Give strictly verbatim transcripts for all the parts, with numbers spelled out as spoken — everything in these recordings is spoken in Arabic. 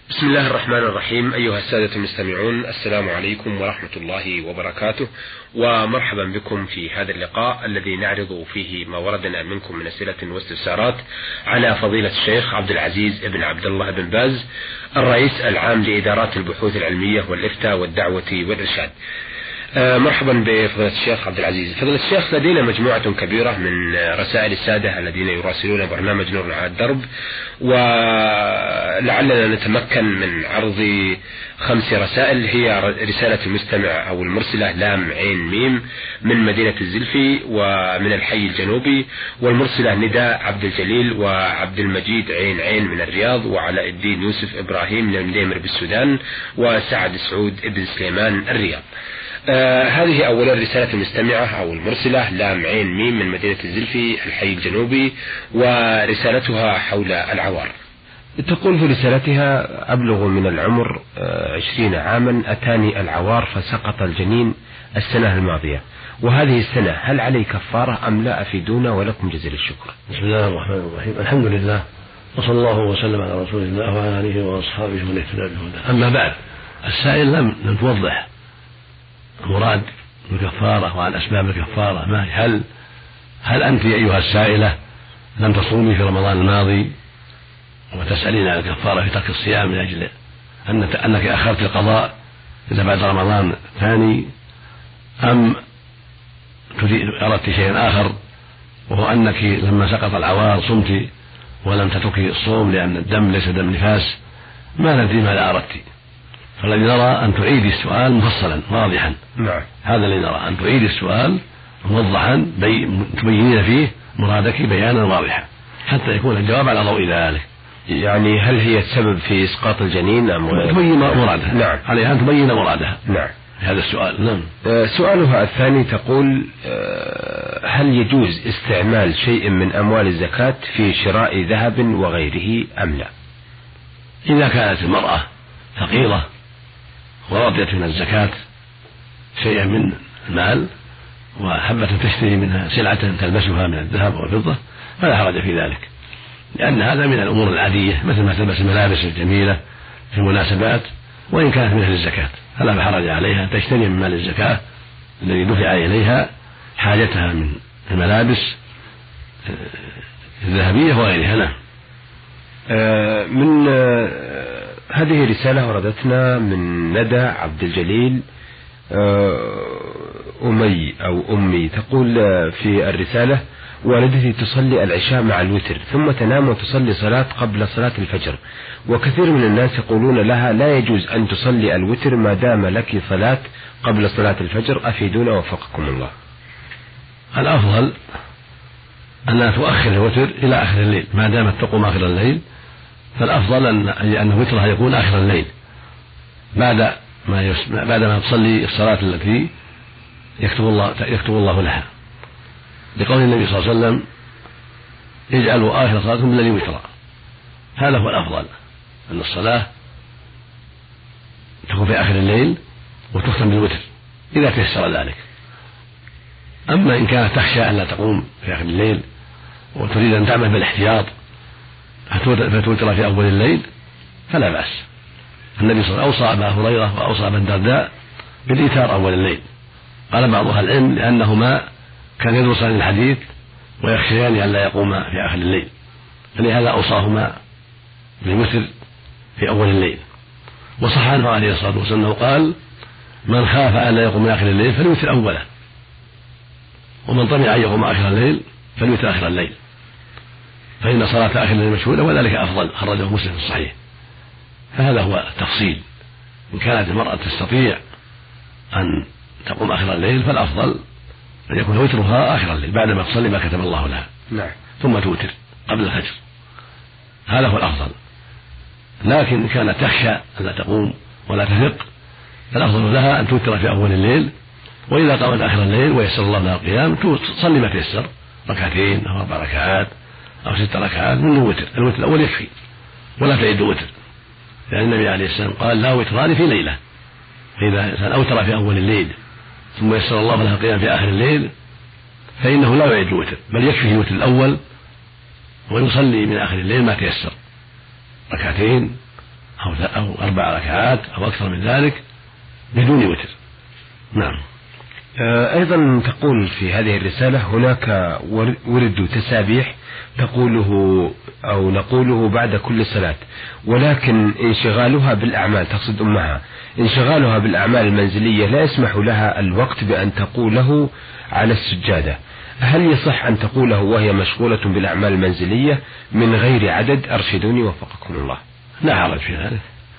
بسم الله الرحمن الرحيم. أيها السادة المستمعون، السلام عليكم ورحمة الله وبركاته، ومرحبا بكم في هذا اللقاء الذي نعرض فيه ما وردنا منكم من أسئلة واستفسارات على فضيلة الشيخ عبد العزيز بن عبد الله بن باز، الرئيس العام لإدارات البحوث العلمية والإفتاء والدعوة والإرشاد. مرحبا بفضيلة الشيخ عبد العزيز. فضيلة الشيخ، لدينا مجموعة كبيرة من رسائل السادة الذين يراسلون برنامج نور على الدرب، ولعلنا نتمكن من عرض خمس رسائل. هي رسالة المستمع أو المرسلة لام عين ميم من مدينة الزلفي ومن الحي الجنوبي، والمرسلة نداء عبد الجليل وعبد المجيد عين عين من الرياض، وعلاء الدين يوسف إبراهيم من المديمر بالسودان، وسعد سعود ابن سليمان الرياض. آه هذه أولا رسالة المستمعة أو المرسلة لام عين ميم من مدينة الزلفي الحي الجنوبي، ورسالتها حول العوار. تقول في رسالتها: أبلغ من العمر عشرين عاما، أتاني العوار فسقط الجنين السنة الماضية، وهذه السنة هل علي كفارة أم لا؟ أفيدونا ولكم جزيل الشكر. بسم الله الرحمن الرحيم. الحمد لله، وصلى الله وسلم على رسول الله وعلى آله وأصحابه ومن اهتدى بهداه. أما بعد، السائل لم لم توضح المراد بالكفارة وعن أسباب الكفارة. ما هل هل أنت أيها السائلة لم تصومي في رمضان الماضي وتسألين عن الكفارة في ترك الصيام من أجل أنك أخرت القضاء إلى بعد رمضان الثاني، أم أردت شيئا آخر وهو أنك لما سقط العوار صمت ولم تتركي الصوم لأن الدم ليس دم نفاس؟ ما ندري ماذا أردت، فالذي نرى أن تعيدي السؤال مفصلا واضحا. نعم. هذا الذي نرى، أن تعيدي السؤال موضحا تبينين فيه مرادك بيانا واضحا حتى يكون الجواب على ضوء ذلك. يعني هل هي السبب في إسقاط الجنين أم تبين مرادها؟ نعم، عليها أن تبين مرادها. نعم، هذا السؤال. نعم. آه سؤالها الثاني تقول: آه هل يجوز استعمال شيء من أموال الزكاة في شراء ذهب وغيره أم لا؟ إذا كانت المرأة فقيرة ورضيت من الزكاة شيئا من المال وحبت تشتري منها سلعة تلبسها من الذهب والفضة فلا حرج في ذلك، لأن هذا من الأمور العادية، مثل ما تلبس الملابس الجميلة في المناسبات، وإن كانت من أهل الزكاة فلا حرج عليها أن تشتري من مال الزكاة الذي دفع إليها حاجتها من الملابس الذهبية وغيرها. نعم. آه من آه هذه رسالة وردتنا من ندى عبد الجليل أمي أو أمي، تقول في الرسالة: والدتي تصلي العشاء مع الوتر ثم تنام وتصلي صلاة قبل صلاة الفجر، وكثير من الناس يقولون لها لا يجوز أن تصلي الوتر ما دام لك صلاة قبل صلاة الفجر، أفيدونا وفقكم الله. الأفضل أن تؤخر الوتر إلى آخر الليل، ما دامت تقوم آخر الليل فالأفضل أن أن وترها يكون آخر الليل بعد ما يس... بعد ما تصلي الصلاة التي يكتب الله يكتب الله لها، لقول النبي صلى الله عليه وسلم: اجعلوا آخر صلاتكم بالليل وترا. هذا هو الأفضل، أن الصلاة تكون في آخر الليل وتختم بالوتر إذا تيسر ذلك. أما إن كانت تخشى أن لا تقوم في آخر الليل وتريد أن تعمل بالاحتياط فتوتر في أول الليل فلا بأس. النبي صلى الله عليه وسلم أوصى أبا هريرة وأوصى ابن الدرداء بالإيثار أول الليل. قال بعض أهل العلم لأنهما كان يدرسان الحديث ويخشيان أن لا يقوما في آخر الليل، فلهذا أوصاهما بالوتر في أول الليل. وصح عنه عليه الصلاة والسلام قال: من خاف أن لا يقوم في آخر الليل فليوتر أوله، ومن طمع أن يقوم آخر الليل فليوتر آخر الليل، فإن صلاة آخر الليل مشهودة وذلك أفضل. خرجه مسلم في الصحيح. فهذا هو التفصيل. إن كانت المرأة تستطيع أن تقوم آخر الليل فالأفضل أن يكون وترها آخر الليل بعدما تصلي ما كتب الله لها. نعم. ثم توتر قبل الفجر، هذا هو الأفضل. لكن إن كانت تخشى أن لا تقوم ولا تثق فالأفضل لها أن توتر في أول الليل، وإذا قامت آخر الليل ويسر الله لها القيام تصلي ما تيسر، ركعتين أو أربع ركعات أو ست ركعات من الوتر. الوتر الأول يكفي ولا تعد وتر، لأن النبي عليه السلام قال: لا وتران في ليلة. فإذا إنسان أوتر في أول الليل ثم يسر الله له القيام في آخر الليل فإنه لا يعد الوتر، بل يكفيه الوتر الأول ويصلي من آخر الليل ما تيسر، ركعتين أو, أو أربع ركعات أو أكثر من ذلك بدون وتر. نعم. أيضا تقول في هذه الرسالة هناك ورد تسابيح تقوله أو نقوله بعد كل صلاة، ولكن انشغالها بالأعمال، تقصد أمها، انشغالها بالأعمال المنزلية لا يسمح لها الوقت بأن تقوله على السجادة، هل يصح أن تقوله وهي مشغولة بالأعمال المنزلية من غير عدد؟ أرشدوني وفقكم الله. لا حرج في ذلك،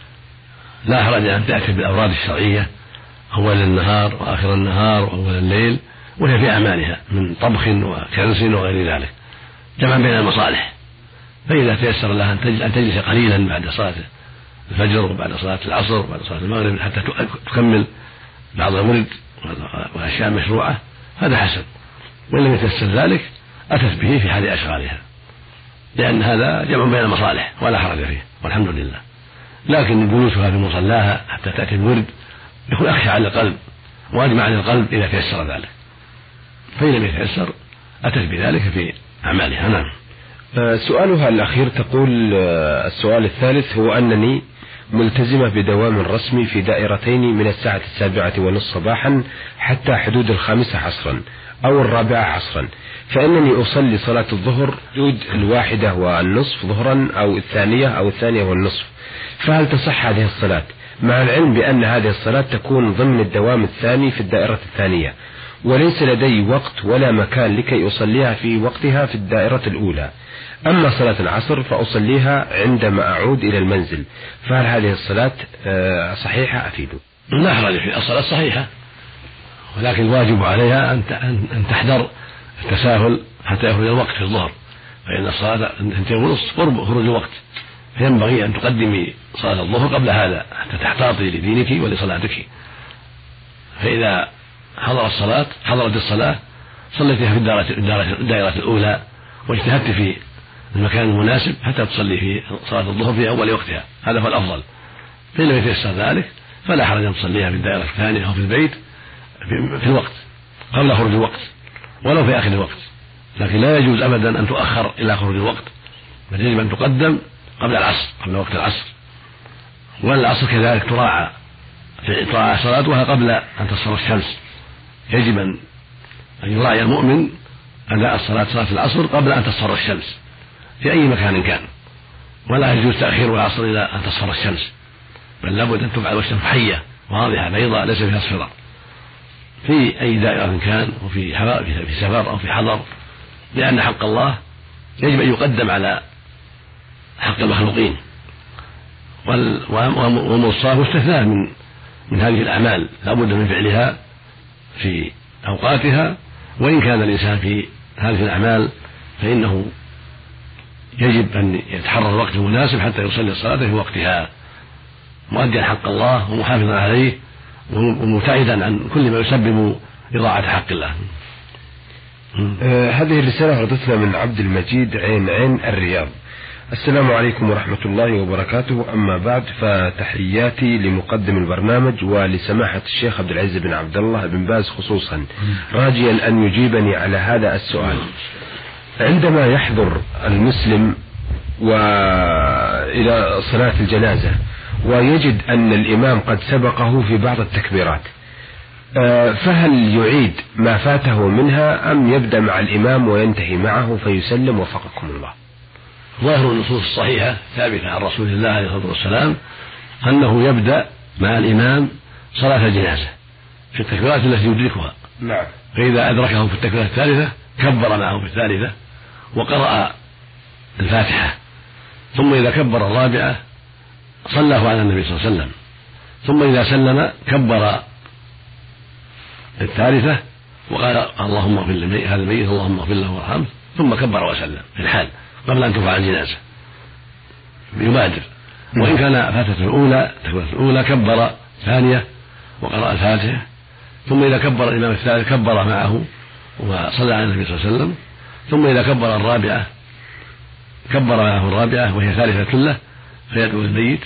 لا حرج أن تأتي بالأوراد الشرعية أول النهار وآخر النهار وأول الليل وهي في أعمالها من طبخ وكنس وغير ذلك، جمع بين المصالح. فإذا تيسر لها أن تجلس قليلا بعد صلاة الفجر وبعد صلاة العصر وبعد صلاة المغرب حتى تكمل بعض الورد وأشياء مشروعة هذا حسن، وإن لم يتيسر ذلك أتت به في حال أشغالها، لأن هذا جمع بين المصالح ولا حرج فيه والحمد لله. لكن جلوسها في مصلاها حتى تأتي الورد يكون أخشى على القلب وأجمع على القلب إذا تيسر ذلك، فإن لم يتيسر أتت بذلك في أعمالها. نعم. سؤالها الأخير تقول السؤال الثالث هو أنني ملتزمة بدوام رسمي في دائرتين من الساعة السابعة ونصف صباحا حتى حدود الخامسة عصرا أو الرابعة عصرا، فإنني أصلي صلاة الظهر حدود الواحدة والنصف ظهرا أو الثانية أو الثانية والنصف، فهل تصح هذه الصلاة مع العلم بأن هذه الصلاة تكون ضمن الدوام الثاني في الدائرة الثانية، وليس لدي وقت ولا مكان لكي أصليها في وقتها في الدائرة الأولى، أما صلاة العصر فأصليها عندما أعود إلى المنزل، فهل هذه الصلاة صحيحة؟ أفيدوا. لا حرج في الصلاة صحيحة، ولكن الواجب عليها أن تحذر التساهل حتى يخرج الوقت في الظهر، فإن الصلاة اثنتين ونصف قرب خروج الوقت، فينبغي أن تقدمي صلاة الظهر قبل هذا حتى تحتاطي لدينك ولصلاتك. فإذا حضر الصلاة حضرت الصلاة صليتها في الدائرة الأولى واجتهدت في المكان المناسب حتى تصلي في صلاة الظهر في أول وقتها، هذا هو الأفضل. فإن لم يتيسر ذلك فلا حرج أن تصليها في الدائرة الثانية أو في البيت في الوقت قبل خروج الوقت ولو في آخر الوقت، لكن لا يجوز أبدا أن تؤخر إلى خروج الوقت، بل يجب أن تقدم قبل العصر قبل وقت العصر. والعصر كذلك تراعى تراعى صلاتها قبل أن تصفر الشمس، يجب أن يراعي المؤمن أداء الصلاة صلاة العصر قبل أن تصفر الشمس في أي مكان كان، ولا يجوز تأخير العصر إلى أن تصفر الشمس، بل لابد أن تفعل والشمس حية واضحة بيضاء ليس فيها اصفرار في أي دائرة كان، وفي في سفر أو في حضر، لأن حق الله يجب أن يقدم على حق المخلوقين، والمصاف مستثنى من من هذه الأعمال لا بد من فعلها في أوقاتها، وإن كان الإنسان في هذه الأعمال فإنه يجب أن يتحرر الوقت المناسب حتى يصلي الصلاة في وقتها مؤديا حق الله ومحافظا عليه ومبتعدا عن كل ما يسبب إضاعة حق الله. آه هذه الرسالة وردتنا من عبد المجيد عين عين الرياض. السلام عليكم ورحمة الله وبركاته، أما بعد فتحياتي لمقدم البرنامج ولسماحة الشيخ عبد العزيز بن عبد الله بن باز خصوصا، راجيا أن يجيبني على هذا السؤال. عندما يحضر المسلم وإلى صلاة الجنازة ويجد أن الإمام قد سبقه في بعض التكبيرات، فهل يعيد ما فاته منها أم يبدأ مع الإمام وينتهي معه فيسلم وفقكم الله؟ ظاهر النصوص الصحيحة ثابتة عن رسول الله عليه الصلاة والسلام أنه يبدأ مع الإمام صلاة الجنازة في التكبيرات التي يدركها، نعم. فإذا أدركه في التكبيرة الثالثة كبر معه في الثالثة وقرأ الفاتحة، ثم إذا كبر الرابعة صلاه على النبي صلى الله عليه وسلم، ثم إذا سلم كبر الثالثة وقال اللهم اغفر لهذا الميت اللهم اغفر له وارحمه، ثم كبر وسلم في الحال قبل أن ترفع الجنازة يبادر. وإن كان فاتته الأولى التكبيرة الأولى كبر ثانية وقرأ الفاتحة، ثم إذا كبر الإمام الثالث كبر معه وصلى على النبي صلى الله عليه وسلم، ثم إذا كبر الرابعة كبر معه الرابعة وهي ثالثة له فيدعو الميت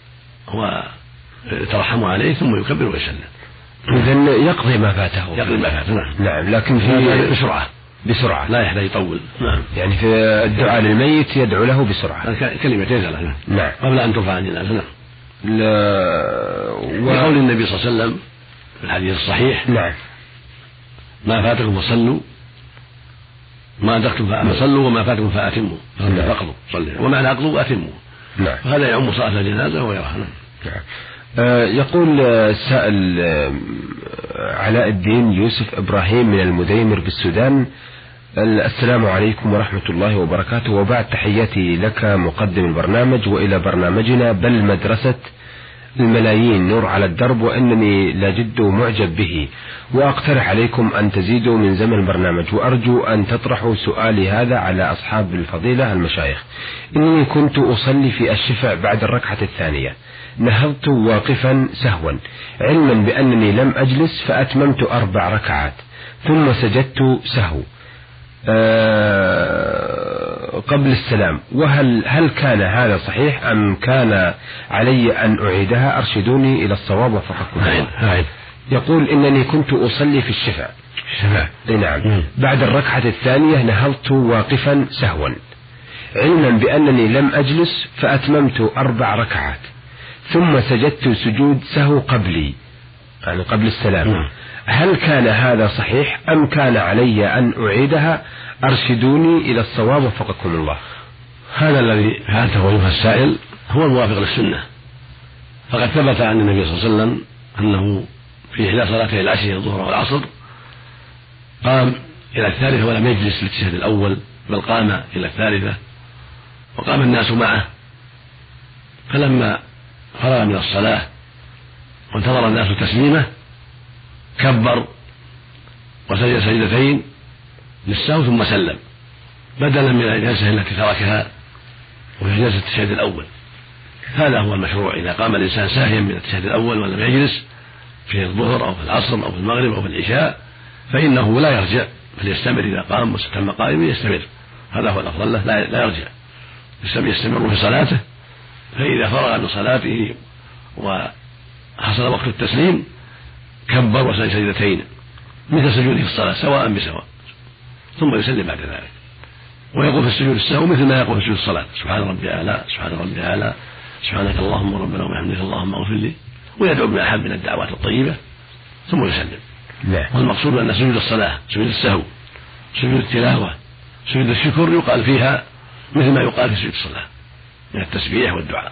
ويترحم عليه ثم يكبر ويسلم. إذن يقضي ما فاته. يقضي ما فاته نعم. نعم، لكن في بسرعة بسرعة لا يحتاج يطول. نعم. يعني في الدعاء للميت يدعو له بسرعة كلمتين ثلاثة نعم قبل أن ترفع الجنازة. نعم. و... لقول النبي صلى الله عليه وسلم في الحديث الصحيح: نعم. ما فاتكم فصلوا، ما أدركتم فصلوا، وما فاتكم فأتموا. فاقضوا صلوا، ومعنى أقضوا أتموا. نعم. فهذا يعم صلاة الجنازة وغيرها. نعم. آه يقول السائل آه علاء الدين يوسف إبراهيم من المديمر بالسودان: السلام عليكم ورحمة الله وبركاته، وبعد تحياتي لك مقدم البرنامج وإلى برنامجنا بل مدرسة الملايين نور على الدرب، وإنني لجد معجب به، وأقترح عليكم أن تزيدوا من زمن البرنامج، وأرجو أن تطرحوا سؤالي هذا على أصحاب الفضيلة المشايخ. إني كنت أصلي في الشفع بعد الركعة الثانية، نهضت واقفا سهوا علما بأنني لم أجلس فأتممت أربع ركعات ثم سجدت سهو أه قبل السلام، وهل هل كان هذا صحيح أم كان علي أن أعيدها؟ أرشدوني إلى الصواب وفقكم الله. يقول: إنني كنت أصلي في الشفع نعم بعد الركعة الثانية، نهضت واقفا سهوا علما بأنني لم أجلس فأتممت أربع ركعات ثم سجدت سجود سهو قبلي يعني قبل السلام. م. هل كان هذا صحيح أم كان علي أن أعيدها؟ أرشدوني إلى الصواب وفقكم الله. هذا الذي فعلته أيها السائل هو الموافق للسنة، فقد ثبت عن النبي صلى الله عليه وسلم أنه في إحدى صلاتي العشي الظهر والعصر قام إلى الثالثة ولم يجلس للتشهد الأول، بل قام إلى الثالثة وقام الناس معه، فلما فرغ من الصلاة وانتظر الناس تسليمه كبر وسجد سجدتين للسهو ثم سلم، بدلا من الجلسة التي تركها وهي جلسة التشهد الأول. هذا هو المشروع. إذا قام الإنسان ساهيا من التشهد الأول ولم يجلس في الظهر أو في العصر أو في المغرب أو في العشاء فإنه لا يرجع، بل يستمر. إذا قام واستتم قائما يستمر، هذا هو الأفضل له، لا يرجع، يستمر في صلاته. فإذا فرغ من صلاته وحصل وقت التسليم كبر وسجد سجدتين مثل سجوده في الصلاة سواء بسواء، ثم يسلم بعد ذلك، ويقول في السجود السهو مثل ما يقول في سجود الصلاة: سبحان ربي أعلى، سبحان ربي أعلى، سبحانك اللهم ربنا وبحمدك اللهم اغفر لي، ويدعو بما أحب من الدعوات الطيبة ثم يسلم. والمقصود أن سجود الصلاة، سجود السهو، سجود التلاوة، سجود الشكر يقال فيها مثل ما يقال في سجود الصلاة من التسبيح والدعاء.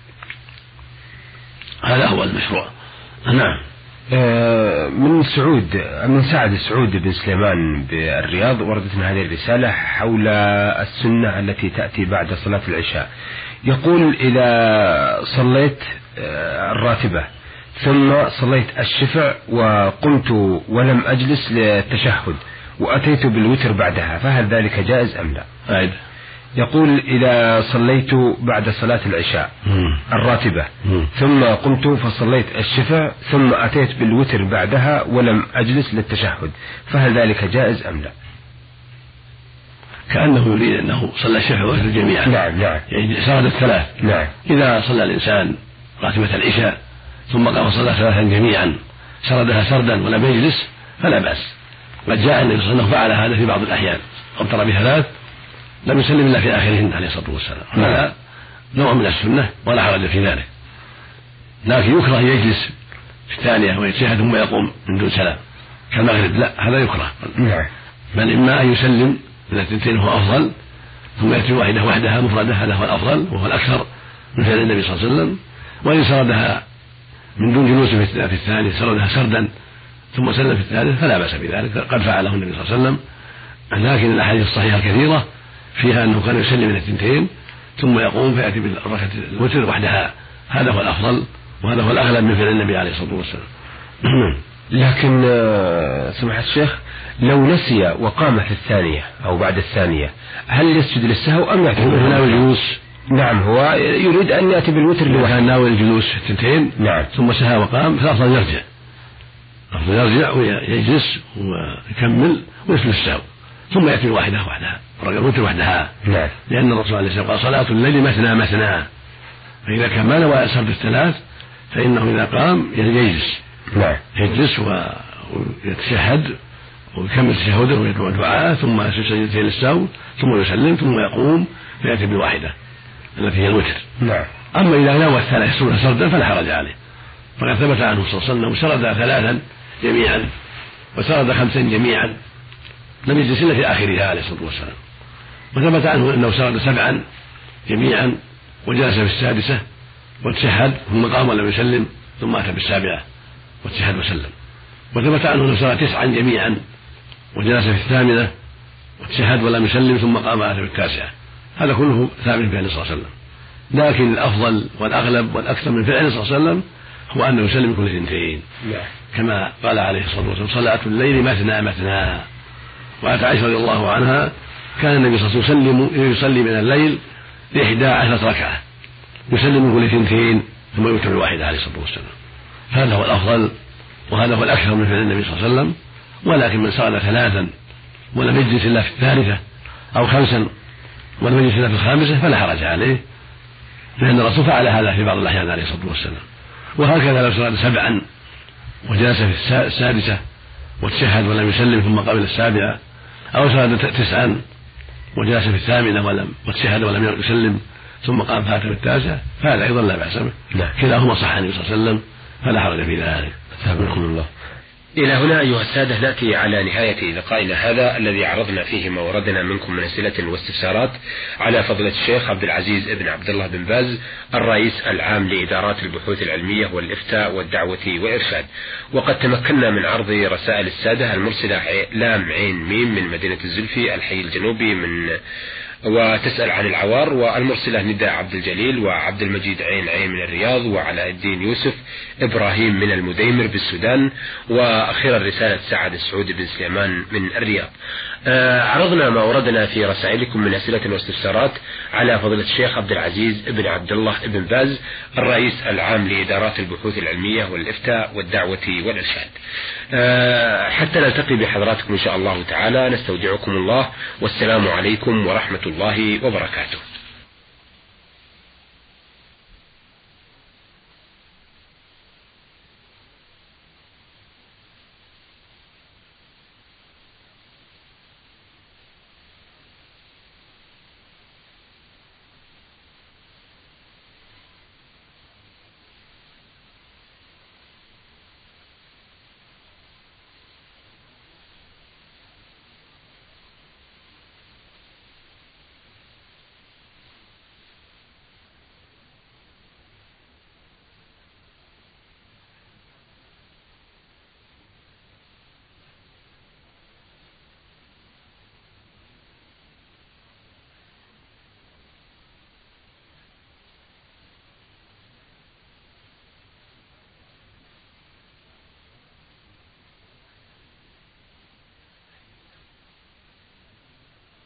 هذا هو المشروع. نعم. من سعود من سعد سعود بن سليمان بالرياض وردتنا هذه الرسالة حول السنة التي تأتي بعد صلاة العشاء. يقول: إذا صليت الراتبة ثم صليت الشفع وقمت ولم أجلس للتشهد وأتيت بالوتر بعدها، فهل ذلك جائز أم لا؟ أيضا. يقول: إذا صليت بعد صلاة العشاء الراتبة ثم قمت فصليت الشفع ثم أتيت بالوتر بعدها ولم أجلس للتشهد، فهل ذلك جائز أم لا؟ كأنه يريد أنه صلى الشفع والوتر جميعا. نعم نعم. يعني سرد الثلاث. نعم. إذا صلى الإنسان راتبة العشاء ثم قام صلى ثلاثا جميعا سردها سردا ولم يجلس فلا بأس. قد جاء النبي صلى الله عليه وسلم فعل هذا في بعض الأحيان، أوتر بثلاث لم يسلم إلا في آخرهن عليه الصلاة والسلام. هذا نوع من السنة ولا حرج في ذلك، لكن يكره يجلس في الثانية ويتشهد ثم يقوم من دون سلام كالمغرب، لا، هذا يكره. بل إما أن يسلم من الثنتين هو أفضل ثم يأتي واحدة وحدها مفردة، هذا هو الأفضل وهو الأكثر من فعل النبي صلى الله عليه وسلم. وإن سردها من دون جلوس في الثاني سردها سردا ثم سلم في الثالث فلا بأس بذلك، قد فعله النبي صلى الله عليه وسلم. لكن الأحاديث الصحيحة كثيرة فيها أنه كان يسلم من الثنتين ثم يقوم فيأتي بالركعة الوتر وحدها، هذا هو الأفضل وهذا هو الأغلب من فعل النبي عليه الصلاة والسلام. لكن سماحة الشيخ لو نسي وقام في الثانية أو بعد الثانية هل يسجد للسهو أم يأتي ناوي الجلوس؟ نعم، هو يريد أن يأتي بالوتر لوحده. كان ناوي الجلوس في الثنتين نعم ثم سهى وقام فأفضل يرجع، أفضل يرجع ويجلس ويكمل ويسجد السهو ثم يأتي الواحدة وحدها الوتر وحدها. نعم. لأن الرسول عليه الصلاة والسلام قال: صلاة الليل مثنى مثنى، فإذا كان ما نوى سرد الثلاث فإنه إذا قام يجلس. نعم. يجلس ويتشهد ويكمل تشهده ويدعو دعاء ثم يسجد للسهو ثم يسلم ثم يقوم فيأتي بالواحدة التي هي الوتر. نعم. أما إذا نوى الثلاث سنة سردا فلا حرج عليه، فقد ثبت عنه صلى الله عليه وسلم سرد ثلاثا جميعا وسرد خمسا جميعا لم يجلس إلا في آخرها عليه الصلاة والسلام. وثبت عنه أنه سرد سبعا جميعا وجلس في السادسة وتشهد ثم قام ولم يسلم ثم أتى بالسابعة وتشهد وسلم. وثبت عنه أنه سرد تسعا جميعا وجلس في الثامنة وتشهد ولم يسلم ثم قام وأتى بالتاسعة. هذا كله ثابت في فعله صلى الله عليه وسلم، لكن الأفضل والأغلب والأكثر من فعله صلى الله عليه وسلم هو أنه يسلم كل اثنتين، كما قال عليه الصلاة والسلام: صلاة الليل مثنى مثنى. وعن عائشة رضي الله عنها كان النبي صلى الله عليه وسلم يصلي من الليل إحدى عشرة ركعة، يسلم من كل اثنتين ثم يوتر الواحدة عليه الصلاة والسلام. هذا هو الأفضل وهذا هو الأكثر من فعل النبي صلى الله عليه وسلم. ولكن من صلى ثلاثا ولم يجلس إلا في الثالثة أو خمسا ولم يجلس إلا في الخامسة فلا حرج عليه، لأن الرسول فعل هذا في بعض الأحيان عليه الصلاة والسلام. وهكذا لو صلى سبعا وجلس في السادسة وتشهد ولم يسلم ثم قبل السابعة، أو صلى تسعا وجلس في الثامنة ولم وتشهد ولم يسلم ثم قام فاتى بالتاسعة، فهذا أيضا لا بأس به، كلاهما صح عن النبي صلى الله عليه وسلم فلا حرج في ذلك. أثابكم الله. إلى هنا أيها السادة نأتي على نهاية لقائنا هذا الذي عرضنا فيه ما وردنا منكم من أسئلة واستفسارات على فضيلة الشيخ عبد العزيز ابن عبد الله بن باز الرئيس العام لإدارات البحوث العلمية والإفتاء والدعوة والإرشاد. وقد تمكنا من عرض رسائل السادة المرسلة لام عين ميم من مدينة الزلفي الحي الجنوبي من وتسأل عن العوار، والمرسلة نداء عبد الجليل وعبد المجيد عين عين من الرياض، وعلاء الدين يوسف إبراهيم من المديمر بالسودان، وأخيرا رسالة سعد السعود بن سليمان من الرياض. آه عرضنا ما وردنا في رسائلكم من أسئلة واستفسارات على فضيلة الشيخ عبد العزيز بن عبد الله بن باز الرئيس العام لإدارات البحوث العلمية والإفتاء والدعوة والإرشاد. آه حتى نلتقي بحضراتكم إن شاء الله تعالى، نستودعكم الله والسلام عليكم ورحمة الله وبركاته.